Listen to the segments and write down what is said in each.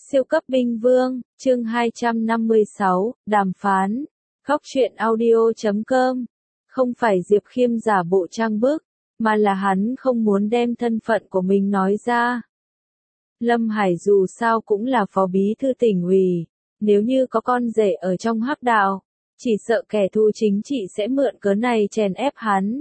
Siêu cấp binh vương, chương 256, đàm phán. Góc truyện audio.com. Không phải Diệp Khiêm giả bộ trang bức, mà là hắn không muốn đem thân phận của mình nói ra. Lâm Hải dù sao cũng là phó bí thư tỉnh ủy, nếu như có con rể ở trong hắc đạo, chỉ sợ kẻ thù chính trị sẽ mượn cớ này chèn ép hắn.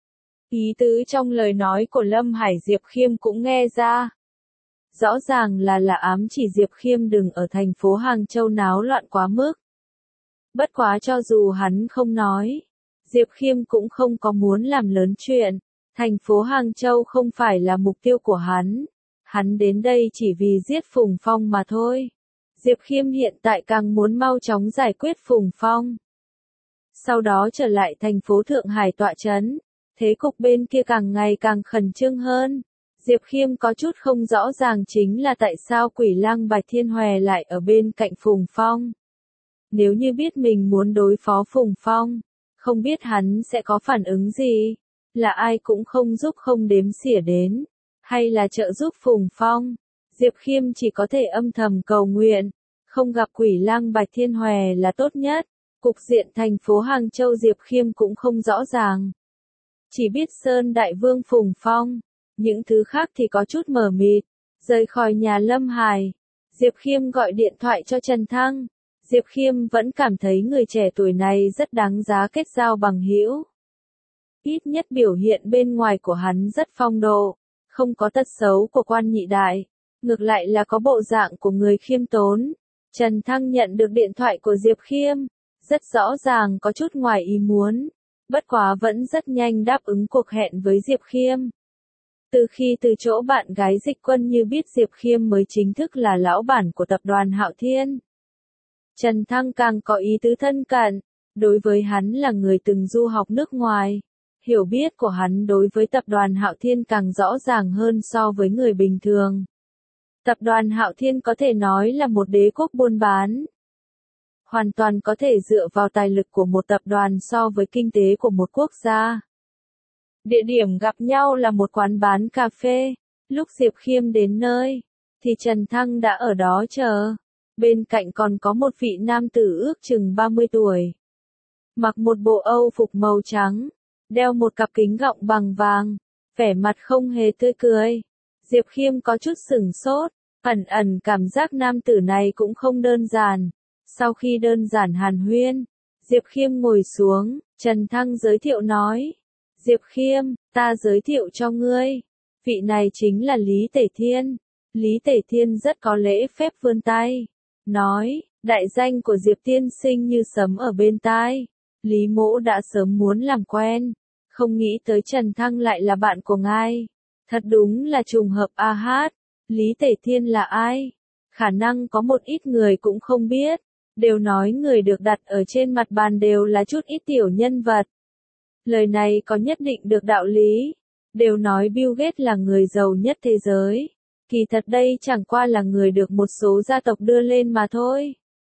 Ý tứ trong lời nói của Lâm Hải Diệp Khiêm cũng nghe ra. Rõ ràng là ám chỉ Diệp Khiêm đừng ở thành phố Hàng Châu náo loạn quá mức. Bất quá cho dù hắn không nói, Diệp Khiêm cũng không có muốn làm lớn chuyện. Thành phố Hàng Châu không phải là mục tiêu của hắn. Hắn đến đây chỉ vì giết Phùng Phong mà thôi. Diệp Khiêm hiện tại càng muốn mau chóng giải quyết Phùng Phong. Sau đó trở lại thành phố Thượng Hải tọa trấn. Thế cục bên kia càng ngày càng khẩn trương hơn. Diệp Khiêm có chút không rõ ràng chính là tại sao Quỷ Lang Bạch Thiên Hòe lại ở bên cạnh Phùng Phong. Nếu như biết mình muốn đối phó Phùng Phong, không biết hắn sẽ có phản ứng gì, là ai cũng không giúp không đếm xỉa đến, hay là trợ giúp Phùng Phong. Diệp Khiêm chỉ có thể âm thầm cầu nguyện, không gặp Quỷ Lang Bạch Thiên Hòe là tốt nhất. Cục diện thành phố Hàng Châu Diệp Khiêm cũng không rõ ràng. Chỉ biết Sơn Đại Vương Phùng Phong. Những thứ khác thì có chút mờ mịt. Rời khỏi nhà Lâm Hải, Diệp Khiêm gọi điện thoại cho Trần Thăng. Diệp Khiêm vẫn cảm thấy người trẻ tuổi này rất đáng giá kết giao bằng hữu. Ít nhất biểu hiện bên ngoài của hắn rất phong độ, không có tật xấu của quan nhị đại, ngược lại là có bộ dạng của người khiêm tốn. Trần Thăng nhận được điện thoại của Diệp Khiêm, rất rõ ràng có chút ngoài ý muốn, bất quá vẫn rất nhanh đáp ứng cuộc hẹn với Diệp Khiêm. Từ khi từ chỗ bạn gái Dịch Quân Như biết Diệp Khiêm mới chính thức là lão bản của tập đoàn Hạo Thiên. Trần Thăng càng có ý tứ thân cận, đối với hắn là người từng du học nước ngoài. Hiểu biết của hắn đối với tập đoàn Hạo Thiên càng rõ ràng hơn so với người bình thường. Tập đoàn Hạo Thiên có thể nói là một đế quốc buôn bán. Hoàn toàn có thể dựa vào tài lực của một tập đoàn so với kinh tế của một quốc gia. Địa điểm gặp nhau là một quán bán cà phê. Lúc Diệp Khiêm đến nơi, thì Trần Thăng đã ở đó chờ. Bên cạnh còn có một vị nam tử ước chừng 30 tuổi. Mặc một bộ Âu phục màu trắng, đeo một cặp kính gọng bằng vàng, vẻ mặt không hề tươi cười. Diệp Khiêm có chút sửng sốt, ẩn cảm giác nam tử này cũng không đơn giản. Sau khi đơn giản hàn huyên, Diệp Khiêm ngồi xuống, Trần Thăng giới thiệu nói. Diệp Khiêm, ta giới thiệu cho ngươi. Vị này chính là Lý Tể Thiên. Lý Tể Thiên rất có lễ phép vươn tay. Nói, đại danh của Diệp tiên sinh như sấm ở bên tai. Lý Mỗ đã sớm muốn làm quen. Không nghĩ tới Trần Thăng lại là bạn của ngài. Thật đúng là trùng hợp a hát. Lý Tể Thiên là ai? Khả năng có một ít người cũng không biết. Đều nói người được đặt ở trên mặt bàn đều là chút ít tiểu nhân vật. Lời này có nhất định được đạo lý. Đều nói Bill Gates là người giàu nhất thế giới. Kỳ thật đây chẳng qua là người được một số gia tộc đưa lên mà thôi.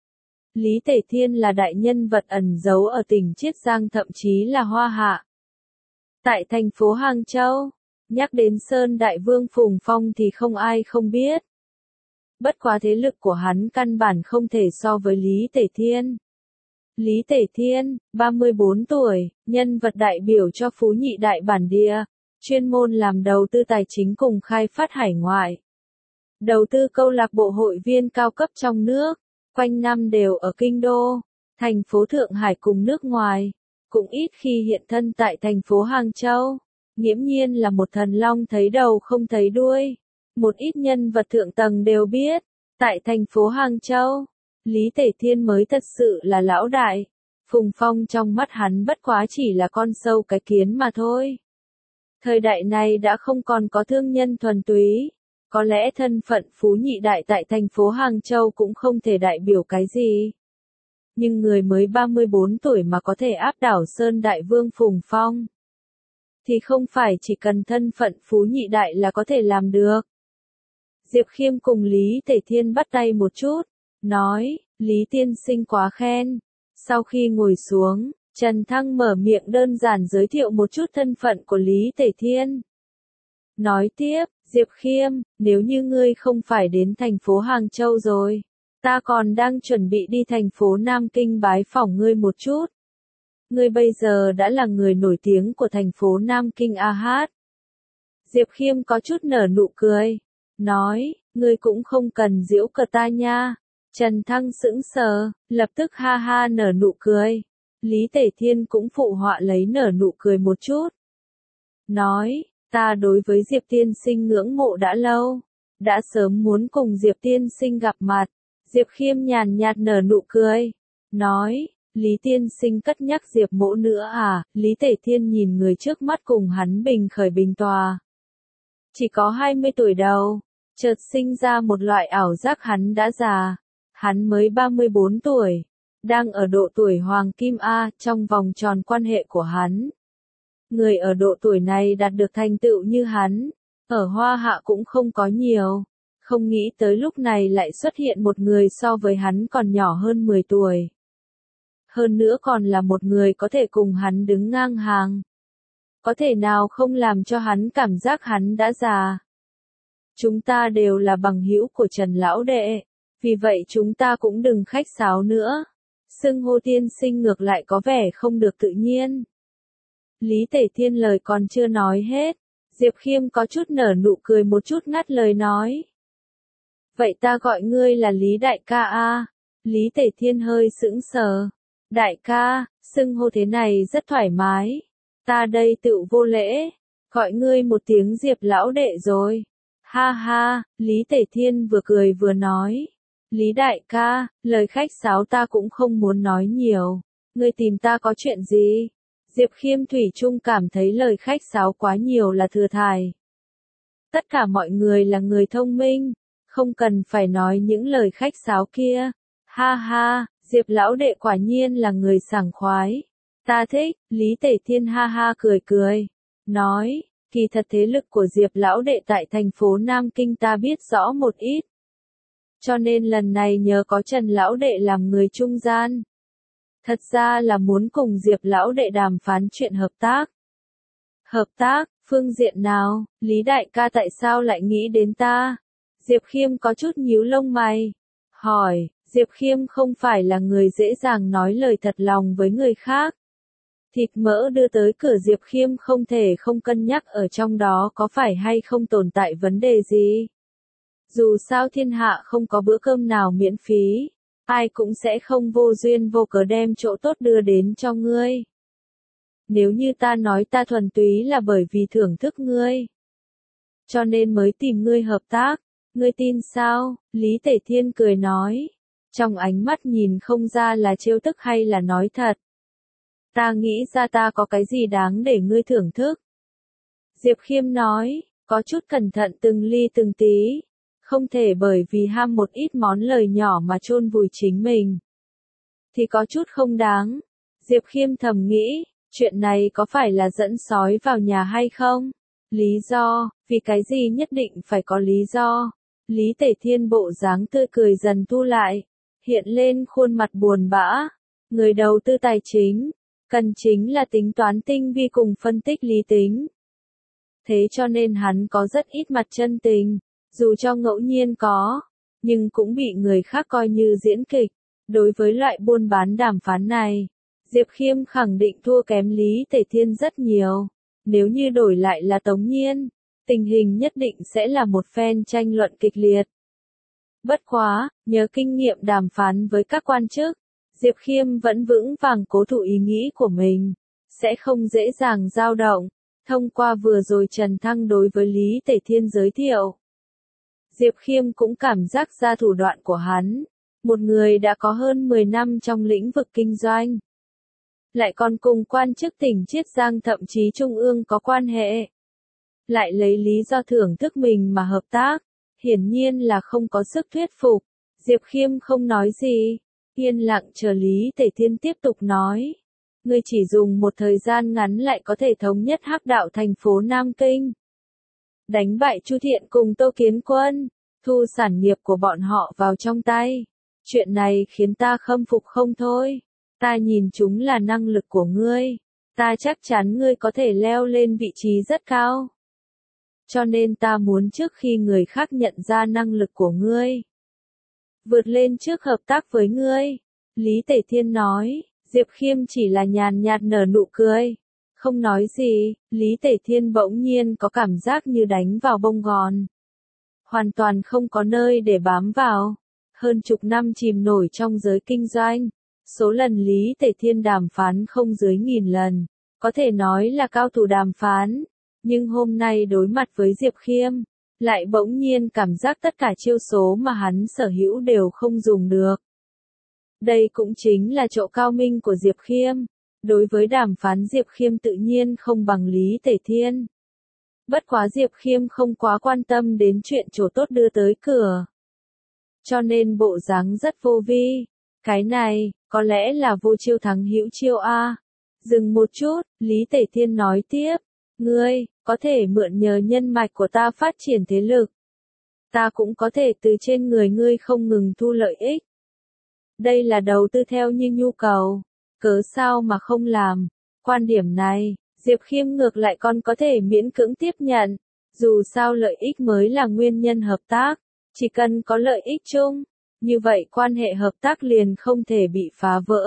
Lý Tể Thiên là đại nhân vật ẩn giấu ở tỉnh Chiết Giang thậm chí là Hoa Hạ. Tại thành phố Hàng Châu, nhắc đến Sơn Đại Vương Phùng Phong thì không ai không biết. Bất quá thế lực của hắn căn bản không thể so với Lý Tể Thiên. Lý Tể Thiên, 34 tuổi, nhân vật đại biểu cho Phú Nhị Đại bản địa, chuyên môn làm đầu tư tài chính cùng khai phát hải ngoại. Đầu tư câu lạc bộ hội viên cao cấp trong nước, quanh năm đều ở Kinh Đô, thành phố Thượng Hải cùng nước ngoài, cũng ít khi hiện thân tại thành phố Hàng Châu. Nghiễm nhiên là một thần long thấy đầu không thấy đuôi. Một ít nhân vật thượng tầng đều biết, tại thành phố Hàng Châu, Lý Tể Thiên mới thật sự là lão đại. Phùng Phong trong mắt hắn bất quá chỉ là con sâu cái kiến mà thôi. Thời đại này đã không còn có thương nhân thuần túy. Có lẽ thân phận Phú Nhị Đại tại thành phố Hàng Châu cũng không thể đại biểu cái gì. Nhưng người mới 34 tuổi mà có thể áp đảo Sơn Đại Vương Phùng Phong. Thì không phải chỉ cần thân phận Phú Nhị Đại là có thể làm được. Diệp Khiêm cùng Lý Tể Thiên bắt tay một chút. Nói, Lý tiên sinh quá khen. Sau khi ngồi xuống, Trần Thăng mở miệng đơn giản giới thiệu một chút thân phận của Lý Tể Thiên. Nói tiếp, Diệp Khiêm, nếu như ngươi không phải đến thành phố Hàng Châu rồi, ta còn đang chuẩn bị đi thành phố Nam Kinh bái phỏng ngươi một chút. Ngươi bây giờ đã là người nổi tiếng của thành phố Nam Kinh a hát. Diệp Khiêm có chút nở nụ cười, nói, ngươi cũng không cần giễu cợt ta nha. Trần Thăng sững sờ, lập tức ha ha nở nụ cười. Lý Tể Thiên cũng phụ họa lấy nở nụ cười một chút. Nói, ta đối với Diệp tiên sinh ngưỡng mộ đã lâu, đã sớm muốn cùng Diệp tiên sinh gặp mặt. Diệp Khiêm nhàn nhạt nở nụ cười, nói, Lý tiên sinh cất nhắc Diệp mỗ nữa à? Lý Tể Thiên nhìn người trước mắt cùng hắn bình khởi bình tòa. Chỉ có 20 tuổi đầu, chợt sinh ra một loại ảo giác hắn đã già. Hắn mới 34 tuổi, đang ở độ tuổi hoàng kim A trong vòng tròn quan hệ của hắn. Người ở độ tuổi này đạt được thành tựu như hắn, ở Hoa Hạ cũng không có nhiều. Không nghĩ tới lúc này lại xuất hiện một người so với hắn còn nhỏ hơn 10 tuổi. Hơn nữa còn là một người có thể cùng hắn đứng ngang hàng. Có thể nào không làm cho hắn cảm giác hắn đã già. Chúng ta đều là bằng hữu của Trần Lão Đệ, vì vậy chúng ta cũng đừng khách sáo nữa. Xưng hô tiên sinh ngược lại có vẻ không được tự nhiên. Lý Tể Thiên lời còn chưa nói hết, Diệp Khiêm có chút nở nụ cười một chút ngắt lời nói. Vậy ta gọi ngươi là Lý Đại ca a. Lý Tể Thiên hơi sững sờ. Đại ca, xưng hô thế này rất thoải mái. Ta đây tự vô lễ, gọi ngươi một tiếng Diệp Lão Đệ rồi. Ha ha, Lý Tể Thiên vừa cười vừa nói. Lý Đại ca, lời khách sáo ta cũng không muốn nói nhiều. Ngươi tìm ta có chuyện gì? Diệp Khiêm thủy chung cảm thấy lời khách sáo quá nhiều là thừa thải. Tất cả mọi người là người thông minh, không cần phải nói những lời khách sáo kia. Ha ha, Diệp Lão Đệ quả nhiên là người sảng khoái. Ta thích, Lý Tể Thiên ha ha cười cười. Nói, kỳ thật thế lực của Diệp Lão Đệ tại thành phố Nam Kinh ta biết rõ một ít. Cho nên lần này nhờ có Trần Lão Đệ làm người trung gian. Thật ra là muốn cùng Diệp Lão Đệ đàm phán chuyện hợp tác. Hợp tác, phương diện nào, Lý Đại ca tại sao lại nghĩ đến ta? Diệp Khiêm có chút nhíu lông mày. Hỏi, Diệp Khiêm không phải là người dễ dàng nói lời thật lòng với người khác. Thịt mỡ đưa tới cửa Diệp Khiêm không thể không cân nhắc ở trong đó có phải hay không tồn tại vấn đề gì. Dù sao thiên hạ không có bữa cơm nào miễn phí, ai cũng sẽ không vô duyên vô cớ đem chỗ tốt đưa đến cho ngươi. Nếu như ta nói ta thuần túy là bởi vì thưởng thức ngươi, cho nên mới tìm ngươi hợp tác, ngươi tin sao? Lý Tể Thiên cười nói, trong ánh mắt nhìn không ra là trêu tức hay là nói thật. Ta nghĩ ra ta có cái gì đáng để ngươi thưởng thức. Diệp Khiêm nói, có chút cẩn thận từng ly từng tí. Không thể bởi vì ham một ít món lời nhỏ mà chôn vùi chính mình. Thì có chút không đáng. Diệp Khiêm thầm nghĩ, chuyện này có phải là dẫn sói vào nhà hay không? Lý do, vì cái gì nhất định phải có lý do. Lý Tể Thiên bộ dáng tươi cười dần thu lại, hiện lên khuôn mặt buồn bã. Người đầu tư tài chính, cần chính là tính toán tinh vi cùng phân tích lý tính. Thế cho nên hắn có rất ít mặt chân tình. Dù cho ngẫu nhiên có, nhưng cũng bị người khác coi như diễn kịch. Đối với loại buôn bán đàm phán này, Diệp Khiêm khẳng định thua kém Lý Tể Thiên rất nhiều. Nếu như đổi lại là Tống Nhiên, tình hình nhất định sẽ là một phen tranh luận kịch liệt. Bất quá, nhờ kinh nghiệm đàm phán với các quan chức, Diệp Khiêm vẫn vững vàng cố thủ ý nghĩ của mình, sẽ không dễ dàng dao động. Thông qua vừa rồi Trần Thăng đối với Lý Tể Thiên giới thiệu, Diệp Khiêm cũng cảm giác ra thủ đoạn của hắn, một người đã có hơn 10 năm trong lĩnh vực kinh doanh. Lại còn cùng quan chức tỉnh Chiết Giang thậm chí Trung ương có quan hệ. Lại lấy lý do thưởng thức mình mà hợp tác, hiển nhiên là không có sức thuyết phục. Diệp Khiêm không nói gì, yên lặng chờ Lý Tể Thiên tiếp tục nói. Ngươi chỉ dùng một thời gian ngắn lại có thể thống nhất Hắc Đạo thành phố Nam Kinh. Đánh bại Chu Thiện cùng Tô Kiến Quân, thu sản nghiệp của bọn họ vào trong tay. Chuyện này khiến ta khâm phục không thôi. Ta nhìn chúng là năng lực của ngươi. Ta chắc chắn ngươi có thể leo lên vị trí rất cao. cho nên ta muốn trước khi người khác nhận ra năng lực của ngươi, vượt lên trước hợp tác với ngươi. Lý Tể Thiên nói, Diệp Khiêm chỉ là nhàn nhạt nở nụ cười, không nói gì. Lý Tể Thiên bỗng nhiên có cảm giác như đánh vào bông gòn, hoàn toàn không có nơi để bám vào. Hơn chục năm chìm nổi trong giới kinh doanh, số lần Lý Tể Thiên đàm phán không dưới 1000 lần, có thể nói là cao thủ đàm phán. Nhưng hôm nay đối mặt với Diệp Khiêm, lại bỗng nhiên cảm giác tất cả chiêu số mà hắn sở hữu đều không dùng được. Đây cũng chính là chỗ cao minh của Diệp Khiêm. Đối với đàm phán Diệp Khiêm tự nhiên không bằng Lý Tể Thiên. Bất quá Diệp Khiêm không quá quan tâm đến chuyện chỗ tốt đưa tới cửa, cho nên bộ dáng rất vô vi. Cái này, có lẽ là vô chiêu thắng hữu chiêu a. Dừng một chút, Lý Tể Thiên nói tiếp, ngươi, có thể mượn nhờ nhân mạch của ta phát triển thế lực. Ta cũng có thể từ trên người ngươi không ngừng thu lợi ích. Đây là đầu tư theo như nhu cầu, cớ sao mà không làm. Quan điểm này, Diệp Khiêm ngược lại còn có thể miễn cưỡng tiếp nhận. Dù sao lợi ích mới là nguyên nhân hợp tác, chỉ cần có lợi ích chung, như vậy quan hệ hợp tác liền không thể bị phá vỡ.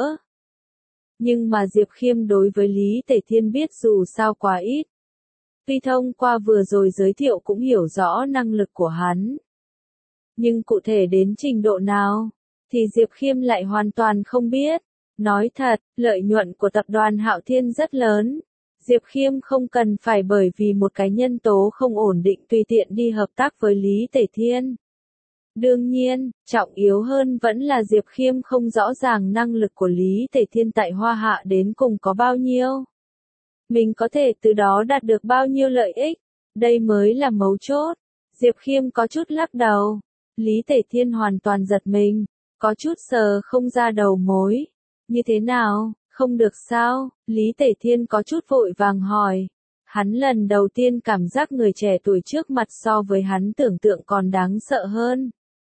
Nhưng mà Diệp Khiêm đối với Lý Tể Thiên biết dù sao quá ít. Tuy thông qua vừa rồi giới thiệu cũng hiểu rõ năng lực của hắn, nhưng cụ thể đến trình độ nào, thì Diệp Khiêm lại hoàn toàn không biết. Nói thật, lợi nhuận của tập đoàn Hạo Thiên rất lớn. Diệp Khiêm không cần phải bởi vì một cái nhân tố không ổn định tùy tiện đi hợp tác với Lý Tể Thiên. Đương nhiên, trọng yếu hơn vẫn là Diệp Khiêm không rõ ràng năng lực của Lý Tể Thiên tại Hoa Hạ đến cùng có bao nhiêu. Mình có thể từ đó đạt được bao nhiêu lợi ích, đây mới là mấu chốt. Diệp Khiêm có chút lắc đầu. Lý Tể Thiên hoàn toàn giật mình, có chút sờ không ra đầu mối. Như thế nào, không được sao? Lý Tể Thiên có chút vội vàng hỏi. Hắn lần đầu tiên cảm giác người trẻ tuổi trước mặt so với hắn tưởng tượng còn đáng sợ hơn.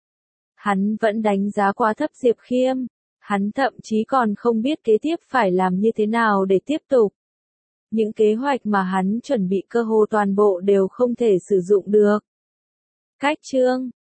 Hắn vẫn đánh giá quá thấp Diệp Khiêm. Hắn thậm chí còn không biết kế tiếp phải làm như thế nào để tiếp tục. Những kế hoạch mà hắn chuẩn bị cơ hồ toàn bộ đều không thể sử dụng được. Cách chương